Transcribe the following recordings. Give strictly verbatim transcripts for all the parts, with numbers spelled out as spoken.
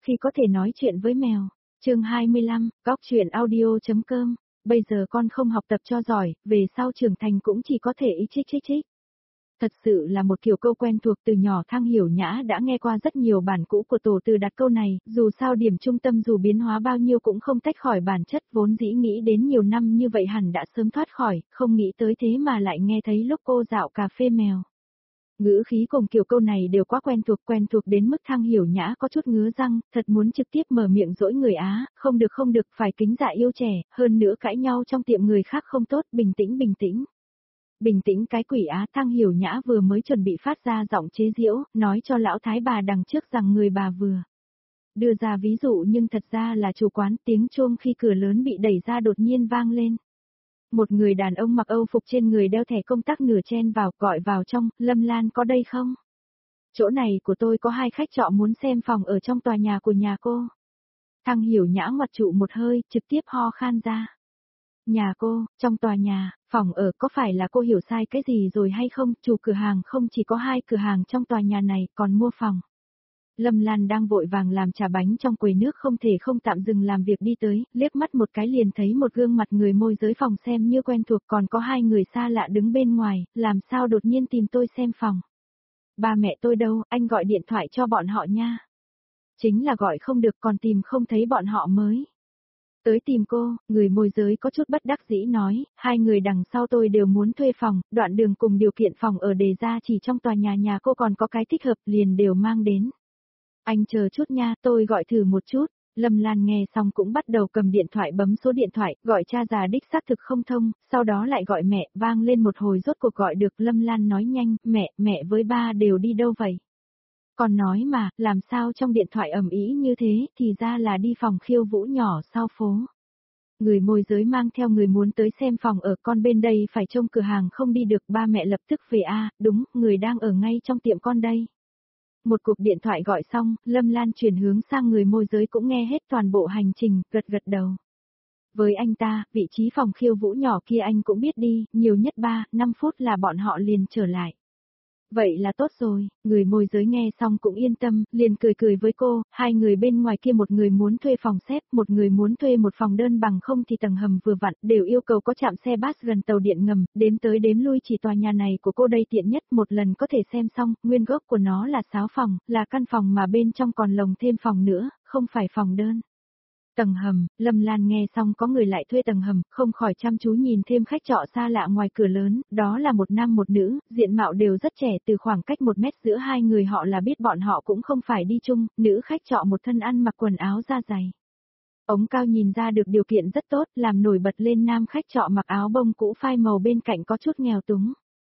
khi có thể nói chuyện với mèo. Chương hai mươi lăm, góc truyện audio.com. Bây giờ con không học tập cho giỏi, về sau trưởng thành cũng chỉ có thể ý chích chích chích. Thật sự là một kiểu câu quen thuộc, từ nhỏ Thang Hiểu Nhã đã nghe qua rất nhiều bản cũ của Tổ Từ đặt câu này, dù sao điểm trung tâm dù biến hóa bao nhiêu cũng không tách khỏi bản chất, vốn dĩ nghĩ đến nhiều năm như vậy hẳn đã sớm thoát khỏi, không nghĩ tới thế mà lại nghe thấy lúc cô dạo cà phê mèo. Ngữ khí cùng kiểu câu này đều quá quen thuộc, quen thuộc đến mức Thang Hiểu Nhã có chút ngứa răng, thật muốn trực tiếp mở miệng dỗi người Á, không được không được, phải kính dạ yêu trẻ, hơn nữa cãi nhau trong tiệm người khác không tốt, bình tĩnh bình tĩnh. Bình tĩnh cái quỷ Á. Thang Hiểu Nhã vừa mới chuẩn bị phát ra giọng chế giễu, nói cho lão thái bà đằng trước rằng người bà vừa đưa ra ví dụ nhưng thật ra là chủ quán. Tiếng chuông khi cửa lớn bị đẩy ra đột nhiên vang lên. Một người đàn ông mặc âu phục trên người đeo thẻ công tác nửa chen vào, gọi vào trong, Lâm Lan có đây không? Chỗ này của tôi có hai khách trọ muốn xem phòng ở trong tòa nhà của nhà cô. Thang Hiểu Nhã ngoặt trụ một hơi, trực tiếp ho khan ra. Nhà cô, trong tòa nhà, phòng ở, có phải là cô hiểu sai cái gì rồi hay không? Chủ cửa hàng không chỉ có hai cửa hàng trong tòa nhà này, còn mua phòng. Lâm Lan đang vội vàng làm trà bánh trong quầy nước, không thể không tạm dừng làm việc đi tới, liếc mắt một cái liền thấy một gương mặt người môi giới phòng xem như quen thuộc, còn có hai người xa lạ đứng bên ngoài, làm sao đột nhiên tìm tôi xem phòng. Ba mẹ tôi đâu, anh gọi điện thoại cho bọn họ nha. Chính là gọi không được, còn tìm không thấy bọn họ mới tới tìm cô. Người môi giới có chút bất đắc dĩ nói, hai người đằng sau tôi đều muốn thuê phòng, đoạn đường cùng điều kiện phòng ở đề ra chỉ trong tòa nhà nhà cô còn có cái thích hợp liền đều mang đến. Anh chờ chút nha, tôi gọi thử một chút. Lâm Lan nghe xong cũng bắt đầu cầm điện thoại bấm số điện thoại, gọi cha già đích xác thực không thông, sau đó lại gọi mẹ, vang lên một hồi rốt cuộc gọi được. Lâm Lan nói nhanh, mẹ, mẹ với ba đều đi đâu vậy? Còn nói mà, làm sao trong điện thoại ầm ĩ như thế, thì ra là đi phòng khiêu vũ nhỏ sau phố. Người môi giới mang theo người muốn tới xem phòng ở, con bên đây phải trông cửa hàng không đi được, ba mẹ lập tức về. A, đúng, người đang ở ngay trong tiệm con đây. Một cuộc điện thoại gọi xong, Lâm Lan chuyển hướng sang người môi giới cũng nghe hết toàn bộ hành trình, gật gật đầu. Với anh ta, vị trí phòng khiêu vũ nhỏ kia anh cũng biết đi, nhiều nhất ba, năm phút là bọn họ liền trở lại. Vậy là tốt rồi, người môi giới nghe xong cũng yên tâm, liền cười cười với cô, hai người bên ngoài kia một người muốn thuê phòng xếp, một người muốn thuê một phòng đơn bằng không thì tầng hầm vừa vặn, đều yêu cầu có trạm xe bus gần tàu điện ngầm, đếm tới đếm lui chỉ tòa nhà này của cô đây tiện nhất, một lần có thể xem xong. Nguyên gốc của nó là sáu phòng, là căn phòng mà bên trong còn lồng thêm phòng nữa, không phải phòng đơn. Tầng hầm. Lâm Lan nghe xong có người lại thuê tầng hầm, không khỏi chăm chú nhìn thêm khách trọ xa lạ ngoài cửa lớn, đó là một nam một nữ, diện mạo đều rất trẻ, từ khoảng cách một mét giữa hai người họ là biết bọn họ cũng không phải đi chung. Nữ khách trọ một thân ăn mặc quần áo da dày, ống cao, nhìn ra được điều kiện rất tốt, làm nổi bật lên nam khách trọ mặc áo bông cũ phai màu bên cạnh có chút nghèo túng.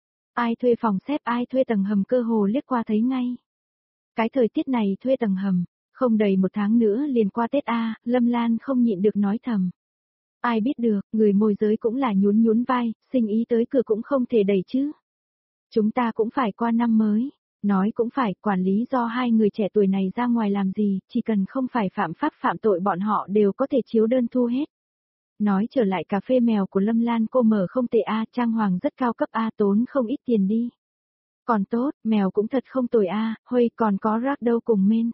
Ai thuê phòng xếp, ai thuê tầng hầm, cơ hồ liếc qua thấy ngay. Cái thời tiết này thuê tầng hầm. Không đầy một tháng nữa liền qua Tết A, Lâm Lan không nhịn được nói thầm. Ai biết được, người môi giới cũng là nhún nhún vai, sinh ý tới cửa cũng không thể đẩy chứ. Chúng ta cũng phải qua năm mới. Nói cũng phải, quản lý do hai người trẻ tuổi này ra ngoài làm gì, chỉ cần không phải phạm pháp phạm tội bọn họ đều có thể chiếu đơn thu hết. Nói trở lại cà phê mèo của Lâm Lan, cô mở không tệ A, trang hoàng rất cao cấp A, tốn không ít tiền đi. Còn tốt, mèo cũng thật không tồi A, Huây còn có rác đâu cùng men.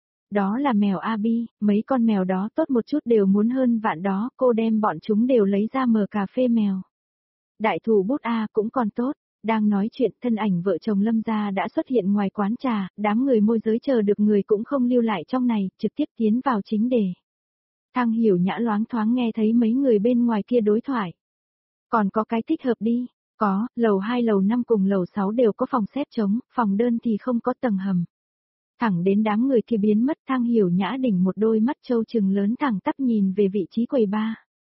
Đó là mèo Abi, mấy con mèo đó tốt một chút đều muốn hơn vạn đó, cô đem bọn chúng đều lấy ra mở cà phê mèo. Đại thủ bút A cũng còn tốt. Đang nói chuyện, thân ảnh vợ chồng Lâm gia đã xuất hiện ngoài quán trà, đám người môi giới chờ được người cũng không lưu lại trong này, trực tiếp tiến vào chính đề. Thang Hiểu Nhã loáng thoáng nghe thấy mấy người bên ngoài kia đối thoại. Còn có cái thích hợp đi, có, lầu hai lầu năm cùng lầu sáu đều có phòng xếp trống, phòng đơn thì không có tầng hầm. Thẳng đến đám người kia biến mất, Thang Hiểu Nhã đỉnh một đôi mắt trâu trừng lớn thẳng tắp nhìn về vị trí quầy ba.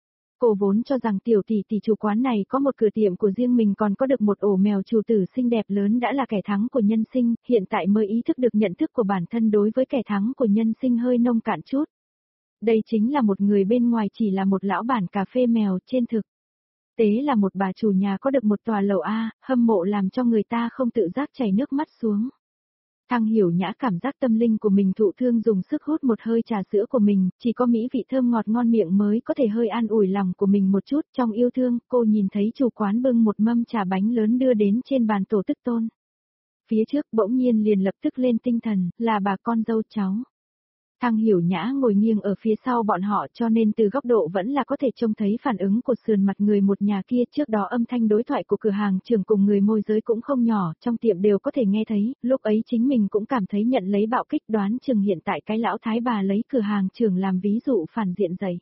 Cô vốn cho rằng tiểu tỷ tỷ chủ quán này có một cửa tiệm của riêng mình, còn có được một ổ mèo chủ tử xinh đẹp lớn đã là kẻ thắng của nhân sinh, hiện tại mới ý thức được nhận thức của bản thân đối với kẻ thắng của nhân sinh hơi nông cạn chút. Đây chính là một người bên ngoài chỉ là một lão bản cà phê mèo, trên thực tế là một bà chủ nhà có được một tòa lầu A, hâm mộ làm cho người ta không tự giác chảy nước mắt xuống. Thang Hiểu Nhã cảm giác tâm linh của mình thụ thương, dùng sức hút một hơi trà sữa của mình, chỉ có mỹ vị thơm ngọt ngon miệng mới có thể hơi an ủi lòng của mình một chút. Trong yêu thương, cô nhìn thấy chủ quán bưng một mâm trà bánh lớn đưa đến trên bàn tổ tức tôn. Phía trước bỗng nhiên liền lập tức lên tinh thần, là bà con dâu cháu. Thang Hiểu Nhã ngồi nghiêng ở phía sau bọn họ cho nên từ góc độ vẫn là có thể trông thấy phản ứng của sườn mặt người một nhà kia. Trước đó âm thanh đối thoại của cửa hàng trưởng cùng người môi giới cũng không nhỏ, trong tiệm đều có thể nghe thấy, lúc ấy chính mình cũng cảm thấy nhận lấy bạo kích, đoán chừng hiện tại cái lão thái bà lấy cửa hàng trưởng làm ví dụ phản diện dày.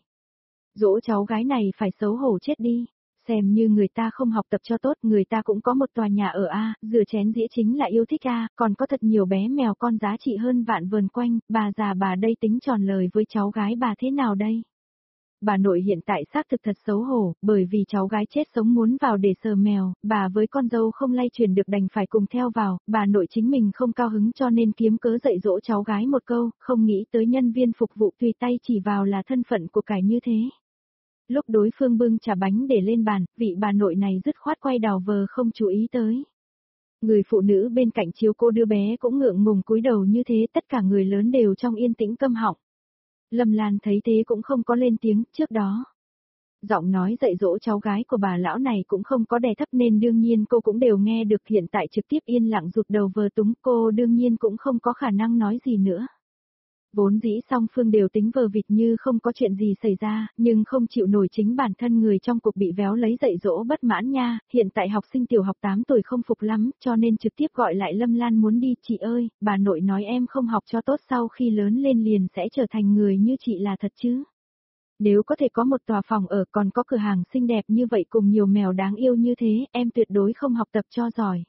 Dỗ cháu gái này phải xấu hổ chết đi. Xem như người ta không học tập cho tốt, người ta cũng có một tòa nhà ở A, rửa chén dĩa chính là yêu thích A, còn có thật nhiều bé mèo con giá trị hơn vạn vườn quanh, bà già bà đây tính tròn lời với cháu gái bà thế nào đây? Bà nội hiện tại xác thực thật xấu hổ, bởi vì cháu gái chết sống muốn vào để sờ mèo, bà với con dâu không lay truyền được đành phải cùng theo vào, bà nội chính mình không cao hứng cho nên kiếm cớ dạy dỗ cháu gái một câu, không nghĩ tới nhân viên phục vụ tùy tay chỉ vào là thân phận của cải như thế. Lúc đối phương bưng trà bánh để lên bàn, vị bà nội này dứt khoát quay đầu vờ không chú ý tới. Người phụ nữ bên cạnh chiếu cô đứa bé cũng ngượng ngùng cúi đầu như thế, tất cả người lớn đều trong yên tĩnh câm họng. Lâm Lan thấy thế cũng không có lên tiếng, trước đó. Giọng nói dạy dỗ cháu gái của bà lão này cũng không có đè thấp nên đương nhiên cô cũng đều nghe được, hiện tại trực tiếp yên lặng rụt đầu vờ túng, cô đương nhiên cũng không có khả năng nói gì nữa. Vốn dĩ song phương đều tính vờ vịt như không có chuyện gì xảy ra, nhưng không chịu nổi chính bản thân người trong cuộc bị véo lấy dạy dỗ bất mãn nha, hiện tại học sinh tiểu học tám tuổi không phục lắm, cho nên trực tiếp gọi lại Lâm Lan muốn đi, chị ơi, bà nội nói em không học cho tốt sau khi lớn lên liền sẽ trở thành người như chị là thật chứ. Nếu có thể có một tòa phòng ở còn có cửa hàng xinh đẹp như vậy cùng nhiều mèo đáng yêu như thế, em tuyệt đối không học tập cho giỏi.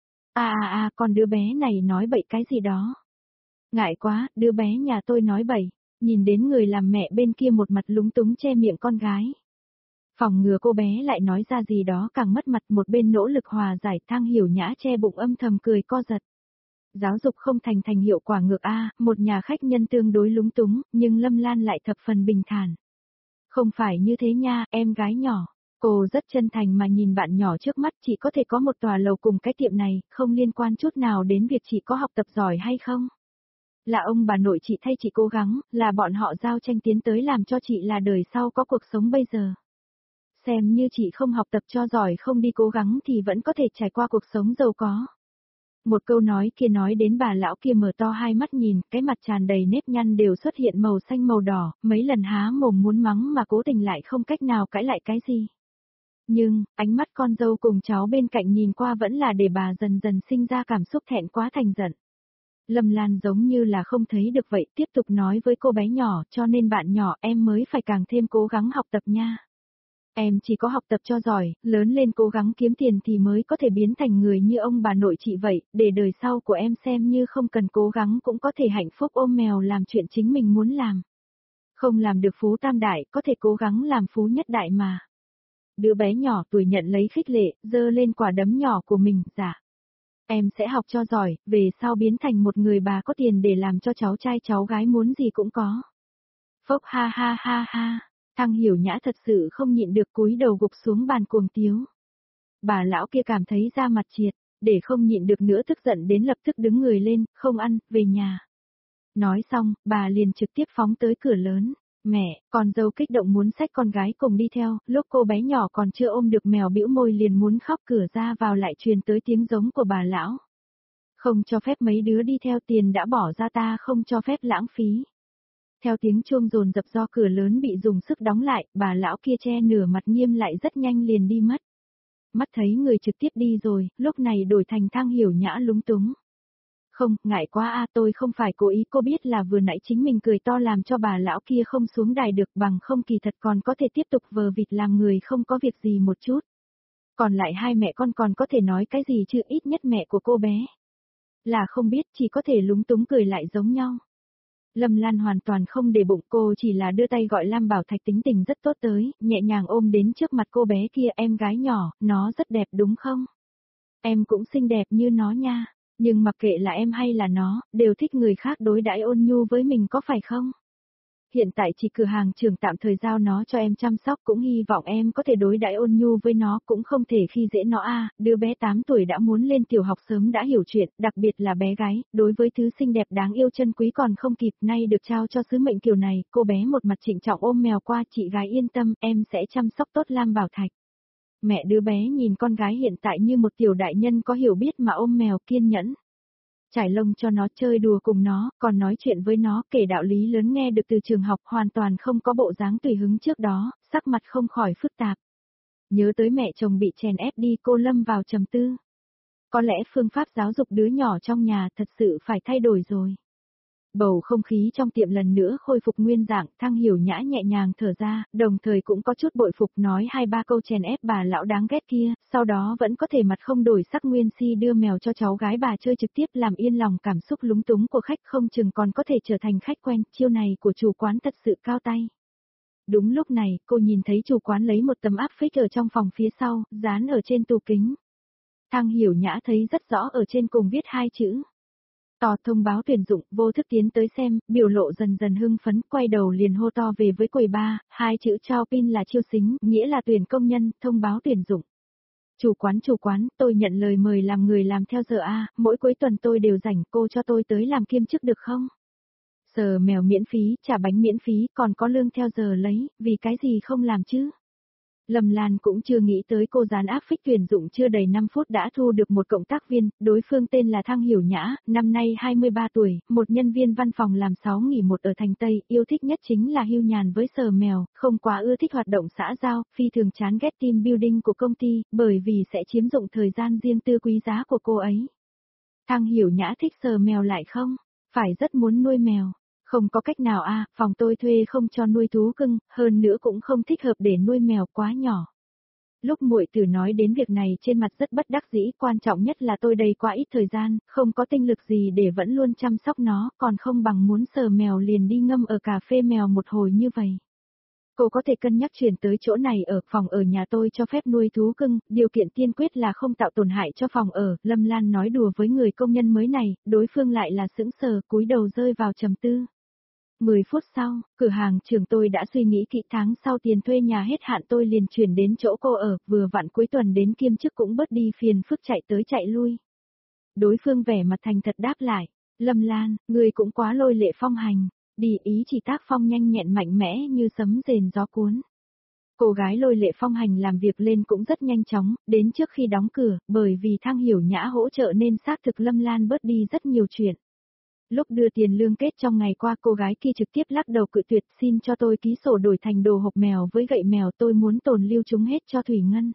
À à à, còn đứa bé này nói bậy cái gì đó. Ngại quá, đứa bé nhà tôi nói bậy, nhìn đến người làm mẹ bên kia một mặt lúng túng che miệng con gái. Phòng ngừa cô bé lại nói ra gì đó càng mất mặt, một bên nỗ lực hòa giải. Thang Hiểu Nhã che bụng âm thầm cười co giật. Giáo dục không thành thành hiệu quả ngược A, một nhà khách nhân tương đối lúng túng, nhưng Lâm Lan lại thập phần bình thản. Không phải như thế nha, em gái nhỏ. Cô rất chân thành mà nhìn bạn nhỏ trước mắt, chỉ có thể có một tòa lầu cùng cái tiệm này, không liên quan chút nào đến việc chị có học tập giỏi hay không. Là ông bà nội chị thay chị cố gắng, là bọn họ giao tranh tiến tới làm cho chị là đời sau có cuộc sống bây giờ. Xem như chị không học tập cho giỏi không đi cố gắng thì vẫn có thể trải qua cuộc sống giàu có. Một câu nói kia nói đến bà lão kia mở to hai mắt nhìn, cái mặt tràn đầy nếp nhăn đều xuất hiện màu xanh màu đỏ, mấy lần há mồm muốn mắng mà cố tình lại không cách nào cãi lại cái gì. Nhưng, ánh mắt con dâu cùng cháu bên cạnh nhìn qua vẫn là để bà dần dần sinh ra cảm xúc thẹn quá thành giận. Lâm Lan giống như là không thấy được vậy, tiếp tục nói với cô bé nhỏ, cho nên bạn nhỏ em mới phải càng thêm cố gắng học tập nha. Em chỉ có học tập cho giỏi, lớn lên cố gắng kiếm tiền thì mới có thể biến thành người như ông bà nội chị vậy, để đời sau của em xem như không cần cố gắng cũng có thể hạnh phúc ôm mèo làm chuyện chính mình muốn làm. Không làm được phú tam đại, có thể cố gắng làm phú nhất đại mà. Đứa bé nhỏ tuổi nhận lấy khích lệ, giơ lên quả đấm nhỏ của mình, dạ. Em sẽ học cho giỏi, về sau biến thành một người bà có tiền để làm cho cháu trai cháu gái muốn gì cũng có. Phốc ha ha ha ha, Thang Hiểu Nhã thật sự không nhịn được cúi đầu gục xuống bàn cuồng tiếu. Bà lão kia cảm thấy da mặt triệt, để không nhịn được nữa tức giận đến lập tức đứng người lên, không ăn, về nhà. Nói xong, bà liền trực tiếp phóng tới cửa lớn. Mẹ, con dâu kích động muốn xách con gái cùng đi theo, lúc cô bé nhỏ còn chưa ôm được mèo bĩu môi liền muốn khóc, cửa ra vào lại truyền tới tiếng giống của bà lão. Không cho phép mấy đứa đi theo, tiền đã bỏ ra ta không cho phép lãng phí. Theo tiếng chuông dồn dập do cửa lớn bị dùng sức đóng lại, bà lão kia che nửa mặt nghiêm lại rất nhanh liền đi mất. Mắt thấy người trực tiếp đi rồi, lúc này đổi thành Thang Hiểu Nhã lúng túng. Không, ngại quá a, tôi không phải cố ý, cô biết là vừa nãy chính mình cười to làm cho bà lão kia không xuống đài được, bằng không kỳ thật còn có thể tiếp tục vờ vịt làm người không có việc gì một chút. Còn lại hai mẹ con còn có thể nói cái gì chứ, ít nhất mẹ của cô bé là không biết, chỉ có thể lúng túng cười lại giống nhau. Lâm Lan hoàn toàn không để bụng, cô chỉ là đưa tay gọi Lam Bảo Thạch tính tình rất tốt tới, nhẹ nhàng ôm đến trước mặt cô bé kia, em gái nhỏ, nó rất đẹp đúng không? Em cũng xinh đẹp như nó nha. Nhưng mặc kệ là em hay là nó, đều thích người khác đối đãi ôn nhu với mình có phải không? Hiện tại chỉ cửa hàng trưởng tạm thời giao nó cho em chăm sóc, cũng hy vọng em có thể đối đãi ôn nhu với nó, cũng không thể khi dễ nó a. Đứa bé tám tuổi đã muốn lên tiểu học sớm đã hiểu chuyện, đặc biệt là bé gái, đối với thứ xinh đẹp đáng yêu chân quý còn không kịp, nay được trao cho sứ mệnh kiểu này, cô bé một mặt trịnh trọng ôm mèo qua, chị gái yên tâm, em sẽ chăm sóc tốt Lam Bảo Thạch. Mẹ đứa bé nhìn con gái hiện tại như một tiểu đại nhân có hiểu biết mà ôm mèo kiên nhẫn. trải lông cho nó, chơi đùa cùng nó, còn nói chuyện với nó, kể đạo lý lớn nghe được từ trường học, hoàn toàn không có bộ dáng tùy hứng trước đó, sắc mặt không khỏi phức tạp. Nhớ tới mẹ chồng bị chèn ép đi, cô lâm vào trầm tư. Có lẽ phương pháp giáo dục đứa nhỏ trong nhà thật sự phải thay đổi rồi. Bầu không khí trong tiệm lần nữa khôi phục nguyên dạng, Thang Hiểu Nhã nhẹ nhàng thở ra, đồng thời cũng có chút bội phục nói hai ba câu chèn ép bà lão đáng ghét kia, sau đó vẫn có thể mặt không đổi sắc nguyên si đưa mèo cho cháu gái bà chơi trực tiếp làm yên lòng cảm xúc lúng túng của khách, không chừng còn có thể trở thành khách quen, chiêu này của chủ quán thật sự cao tay. Đúng lúc này, cô nhìn thấy chủ quán lấy một tấm áp phích ở trong phòng phía sau, dán ở trên tủ kính. Thang Hiểu Nhã thấy rất rõ ở trên cùng viết hai chữ. To thông báo tuyển dụng, vô thức tiến tới xem, biểu lộ dần dần hưng phấn, quay đầu liền hô to về với quầy ba, hai chữ trao pin là chiêu xính, nghĩa là tuyển công nhân, thông báo tuyển dụng. Chủ quán chủ quán, tôi nhận lời mời làm người làm theo giờ A, mỗi cuối tuần tôi đều rảnh, cô cho tôi tới làm kiêm chức được không? Sờ mèo miễn phí, trả bánh miễn phí, còn có lương theo giờ lấy, vì cái gì không làm chứ? Lâm Lan cũng chưa nghĩ tới cô dán áp phích tuyển dụng chưa đầy năm phút đã thu được một cộng tác viên, đối phương tên là Thang Hiểu Nhã, năm nay hai mươi ba tuổi, một nhân viên văn phòng làm sáu nghỉ một ở thành Tây, yêu thích nhất chính là hưu nhàn với sờ mèo, không quá ưa thích hoạt động xã giao, phi thường chán ghét team building của công ty, bởi vì sẽ chiếm dụng thời gian riêng tư quý giá của cô ấy. Thang Hiểu Nhã thích sờ mèo lại không? Phải rất muốn nuôi mèo. Không có cách nào a, phòng tôi thuê không cho nuôi thú cưng, hơn nữa cũng không thích hợp để nuôi mèo quá nhỏ. Lúc muội tử nói đến việc này trên mặt rất bất đắc dĩ, quan trọng nhất là tôi đây quá ít thời gian, không có tinh lực gì để vẫn luôn chăm sóc nó, còn không bằng muốn sờ mèo liền đi ngâm ở cà phê mèo một hồi như vậy. Cô có thể cân nhắc chuyển tới chỗ này ở, phòng ở nhà tôi cho phép nuôi thú cưng, điều kiện tiên quyết là không tạo tổn hại cho phòng ở, Lâm Lan nói đùa với người công nhân mới này, đối phương lại là sững sờ, cúi đầu rơi vào trầm tư. mười phút sau, cửa hàng trưởng tôi đã suy nghĩ kỹ, tháng sau tiền thuê nhà hết hạn tôi liền chuyển đến chỗ cô ở, vừa vặn cuối tuần đến kiêm chức cũng bớt đi phiền phức chạy tới chạy lui. Đối phương vẻ mặt thành thật đáp lại, Lâm Lan, người cũng quá lôi lệ phong hành, đi ý chỉ tác phong nhanh nhẹn mạnh mẽ như sấm rền gió cuốn. Cô gái lôi lệ phong hành làm việc lên cũng rất nhanh chóng, đến trước khi đóng cửa, bởi vì Thang Hiểu Nhã hỗ trợ nên xác thực Lâm Lan bớt đi rất nhiều chuyện. Lúc đưa tiền lương kết trong ngày qua cô gái kia trực tiếp lắc đầu cự tuyệt, xin cho tôi ký sổ đổi thành đồ hộp mèo với gậy mèo, tôi muốn tồn lưu chúng hết cho Thủy Ngân.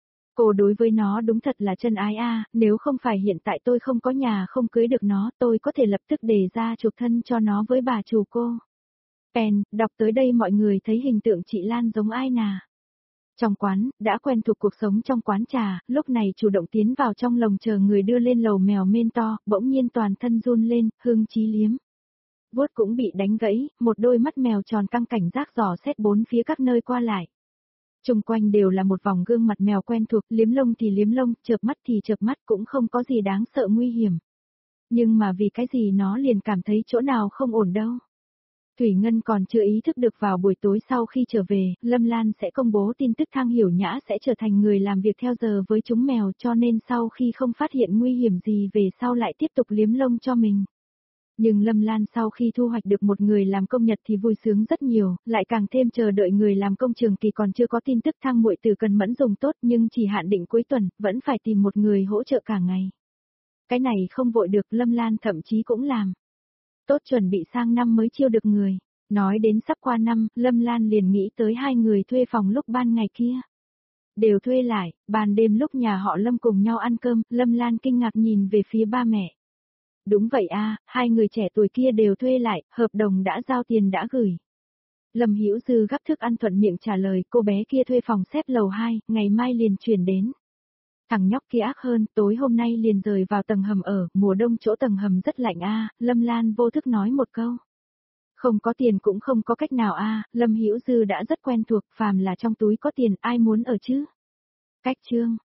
Cô đối với nó đúng thật là chân ái a, nếu không phải hiện tại tôi không có nhà không cưới được nó, tôi có thể lập tức đề ra chuộc thân cho nó với bà chủ cô. Pen, đọc tới đây mọi người thấy hình tượng chị Lan giống ai nà? Trong quán, đã quen thuộc cuộc sống trong quán trà, lúc này chủ động tiến vào trong lồng chờ người đưa lên lầu mèo mên to, bỗng nhiên toàn thân run lên, Hương Chí liếm. Vuốt cũng bị đánh gãy, một đôi mắt mèo tròn căng cảnh giác dò xét bốn phía các nơi qua lại. Xung quanh đều là một vòng gương mặt mèo quen thuộc, liếm lông thì liếm lông, chợp mắt thì chợp mắt, cũng không có gì đáng sợ nguy hiểm. Nhưng mà vì cái gì nó liền cảm thấy chỗ nào không ổn đâu. Thủy Ngân còn chưa ý thức được vào buổi tối sau khi trở về, Lâm Lan sẽ công bố tin tức Thang Hiểu Nhã sẽ trở thành người làm việc theo giờ với chúng mèo, cho nên sau khi không phát hiện nguy hiểm gì về sau lại tiếp tục liếm lông cho mình. Nhưng Lâm Lan sau khi thu hoạch được một người làm công nhật thì vui sướng rất nhiều, lại càng thêm chờ đợi người làm công trường kỳ còn chưa có tin tức Thang muội tử cần mẫn dùng tốt, nhưng chỉ hạn định cuối tuần, vẫn phải tìm một người hỗ trợ cả ngày. Cái này không vội được, Lâm Lan thậm chí cũng làm. Tốt chuẩn bị sang năm mới chiêu được người. Nói đến sắp qua năm, Lâm Lan liền nghĩ tới hai người thuê phòng lúc ban ngày kia. Đều thuê lại, ban đêm lúc nhà họ Lâm cùng nhau ăn cơm, Lâm Lan kinh ngạc nhìn về phía ba mẹ. Đúng vậy a, hai người trẻ tuổi kia đều thuê lại, hợp đồng đã giao tiền đã gửi. Lâm Hữu Dư gắp thức ăn thuận miệng trả lời, cô bé kia thuê phòng xếp lầu hai, ngày mai liền chuyển đến. Thằng nhóc kia ác hơn, tối hôm nay liền rời vào tầng hầm ở, mùa đông chỗ tầng hầm rất lạnh a, Lâm Lan vô thức nói một câu. Không có tiền cũng không có cách nào a, Lâm Hữu Dư đã rất quen thuộc, phàm là trong túi có tiền ai muốn ở chứ. Cách chương